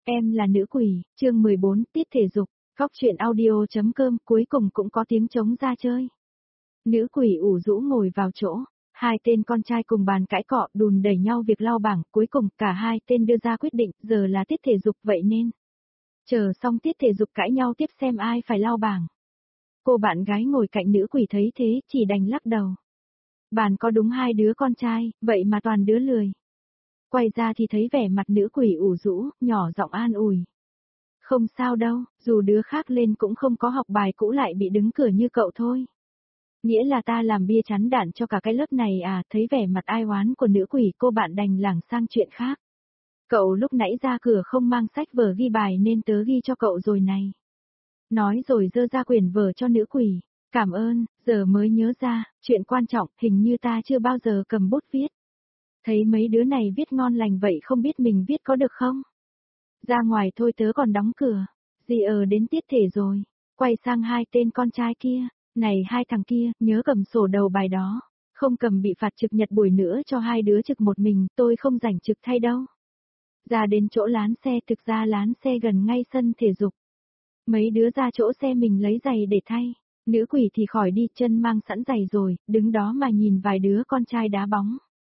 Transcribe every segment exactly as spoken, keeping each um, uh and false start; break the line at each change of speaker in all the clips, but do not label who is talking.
Em là nữ quỷ, chương mười bốn, tiết thể dục, góc truyện audio.com cuối cùng cũng có tiếng trống ra chơi. Nữ quỷ ủ rũ ngồi vào chỗ, hai tên con trai cùng bàn cãi cọ đùn đẩy nhau việc lau bảng, cuối cùng cả hai tên đưa ra quyết định, giờ là tiết thể dục vậy nên. Chờ xong tiết thể dục cãi nhau tiếp xem ai phải lau bảng. Cô bạn gái ngồi cạnh nữ quỷ thấy thế, chỉ đành lắc đầu. Bàn có đúng hai đứa con trai, vậy mà toàn đứa lười. Quay ra thì thấy vẻ mặt nữ quỷ ủ rũ, nhỏ giọng an ủi. Không sao đâu, dù đứa khác lên cũng không có học bài cũ lại bị đứng cửa như cậu thôi. Nghĩa là ta làm bia chắn đạn cho cả cái lớp này à, thấy vẻ mặt ai oán của nữ quỷ cô bạn đành lảng sang chuyện khác. Cậu lúc nãy ra cửa không mang sách vở ghi bài nên tớ ghi cho cậu rồi này. Nói rồi giơ ra quyển vở cho nữ quỷ. Cảm ơn, giờ mới nhớ ra, chuyện quan trọng, hình như ta chưa bao giờ cầm bút viết. Thấy mấy đứa này viết ngon lành vậy không biết mình viết có được không? Ra ngoài thôi tớ còn đóng cửa. Dì ờ đến tiết thể rồi. Quay sang hai tên con trai kia. Này hai thằng kia, nhớ cầm sổ đầu bài đó. Không cầm bị phạt trực nhật buổi nữa cho hai đứa trực một mình, tôi không rảnh trực thay đâu. Ra đến chỗ lán xe, thực ra lán xe gần ngay sân thể dục. Mấy đứa ra chỗ xe mình lấy giày để thay. Nữ quỷ thì khỏi đi, chân mang sẵn giày rồi, đứng đó mà nhìn vài đứa con trai đá bóng.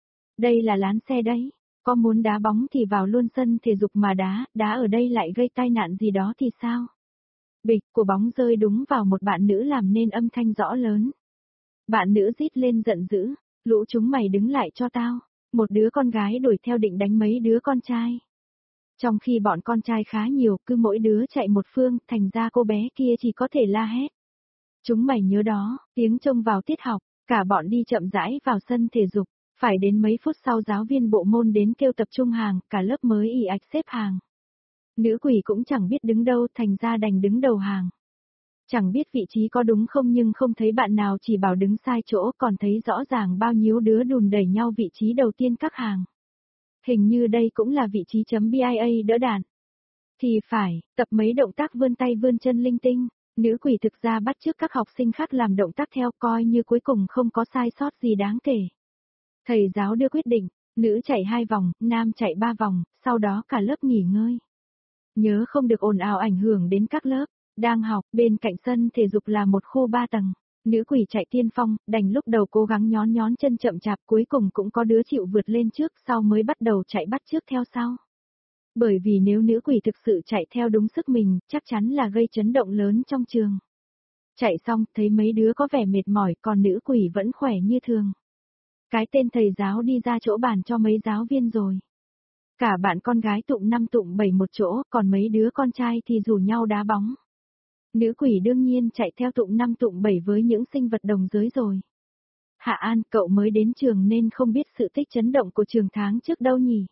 Đây là lán xe đấy, có muốn đá bóng thì vào luôn sân thể dục mà đá, đá ở đây lại gây tai nạn gì đó thì sao? Bịch của bóng rơi đúng vào một bạn nữ làm nên âm thanh rõ lớn. Bạn nữ rít lên giận dữ, lũ chúng mày đứng lại cho tao, một đứa con gái đuổi theo định đánh mấy đứa con trai. Trong khi bọn con trai khá nhiều, cứ mỗi đứa chạy một phương, thành ra cô bé kia chỉ có thể la hét. Chúng mày nhớ đó, tiếng trông vào tiết học, cả bọn đi chậm rãi vào sân thể dục. Phải đến mấy phút sau giáo viên bộ môn đến kêu tập trung hàng, cả lớp mới ì ạch xếp hàng. Nữ quỷ cũng chẳng biết đứng đâu, thành ra đành đứng đầu hàng. Chẳng biết vị trí có đúng không nhưng không thấy bạn nào chỉ bảo đứng sai chỗ, còn thấy rõ ràng bao nhiêu đứa đùn đẩy nhau vị trí đầu tiên các hàng. Hình như đây cũng là vị trí chấm bia đỡ đạn. Thì phải, tập mấy động tác vươn tay vươn chân linh tinh, nữ quỷ thực ra bắt chước các học sinh khác làm động tác theo coi như cuối cùng không có sai sót gì đáng kể. Thầy giáo đưa quyết định, nữ chạy hai vòng, nam chạy ba vòng, sau đó cả lớp nghỉ ngơi. Nhớ không được ồn ào ảnh hưởng đến các lớp, đang học, bên cạnh sân thể dục là một khu ba tầng. Nữ quỷ chạy tiên phong, đành lúc đầu cố gắng nhón nhón chân chậm chạp cuối cùng cũng có đứa chịu vượt lên trước sau mới bắt đầu chạy bắt trước theo sau. Bởi vì nếu nữ quỷ thực sự chạy theo đúng sức mình, chắc chắn là gây chấn động lớn trong trường. Chạy xong, thấy mấy đứa có vẻ mệt mỏi còn nữ quỷ vẫn khỏe như thường. Cái tên thầy giáo đi ra chỗ bàn cho mấy giáo viên rồi. Cả bạn con gái tụng năm tụng bảy một chỗ, còn mấy đứa con trai thì rủ nhau đá bóng. Nữ quỷ đương nhiên chạy theo tụng năm tụng bảy với những sinh vật đồng giới rồi. Hạ An, cậu mới đến trường nên không biết sự tích chấn động của trường tháng trước đâu nhỉ?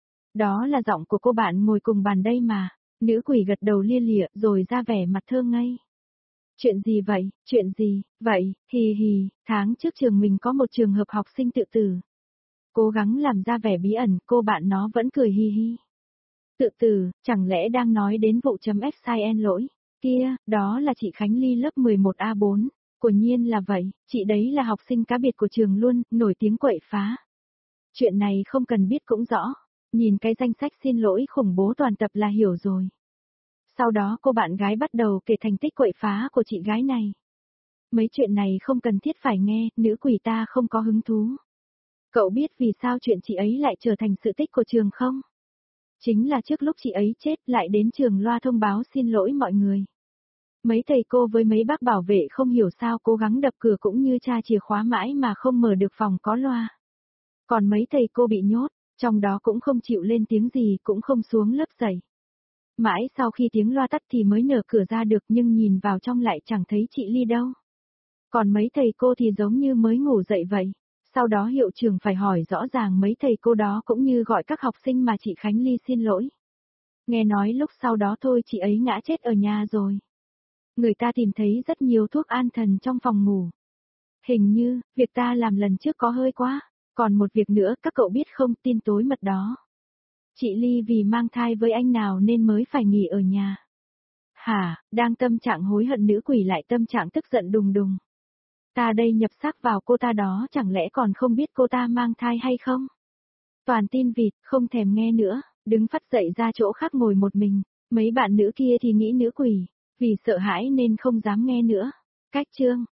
Đó là giọng của cô bạn ngồi cùng bàn đây mà. Nữ quỷ gật đầu lia lịa rồi ra vẻ mặt thơ ngây. Chuyện gì vậy, chuyện gì, vậy, hì hì, tháng trước trường mình có một trường hợp học sinh tự tử. Cố gắng làm ra vẻ bí ẩn, cô bạn nó vẫn cười hi hi. Tự tử, chẳng lẽ đang nói đến vụ chấm F sai N lỗi, kia, đó là chị Khánh Ly lớp mười một A bốn, quả nhiên là vậy, chị đấy là học sinh cá biệt của trường luôn, nổi tiếng quậy phá. Chuyện này không cần biết cũng rõ, nhìn cái danh sách xin lỗi khủng bố toàn tập là hiểu rồi. Sau đó cô bạn gái bắt đầu kể thành tích quậy phá của chị gái này. Mấy chuyện này không cần thiết phải nghe, nữ quỷ ta không có hứng thú. Cậu biết vì sao chuyện chị ấy lại trở thành sự tích của trường không? Chính là trước lúc chị ấy chết lại đến trường loa thông báo xin lỗi mọi người. Mấy thầy cô với mấy bác bảo vệ không hiểu sao cố gắng đập cửa cũng như tra chìa khóa mãi mà không mở được phòng có loa. Còn mấy thầy cô bị nhốt, trong đó cũng không chịu lên tiếng gì cũng không xuống lớp dạy. Mãi sau khi tiếng loa tắt thì mới nở cửa ra được nhưng nhìn vào trong lại chẳng thấy chị Ly đâu. Còn mấy thầy cô thì giống như mới ngủ dậy vậy. Sau đó hiệu trưởng phải hỏi rõ ràng mấy thầy cô đó cũng như gọi các học sinh mà chị Khánh Ly xin lỗi. Nghe nói lúc sau đó thôi chị ấy ngã chết ở nhà rồi. Người ta tìm thấy rất nhiều thuốc an thần trong phòng ngủ. Hình như, việc ta làm lần trước có hơi quá. Còn một việc nữa các cậu biết không, tin tối mật đó. Chị Ly vì mang thai với anh nào nên mới phải nghỉ ở nhà. Hả, đang tâm trạng hối hận nữ quỷ lại tâm trạng tức giận đùng đùng. Ta đây nhập xác vào cô ta đó chẳng lẽ còn không biết cô ta mang thai hay không? Toàn tin vịt, không thèm nghe nữa. đứng phắt dậy ra chỗ khác ngồi một mình, mấy bạn nữ kia thì nghĩ nữ quỷ, vì sợ hãi nên không dám nghe nữa. Cách chương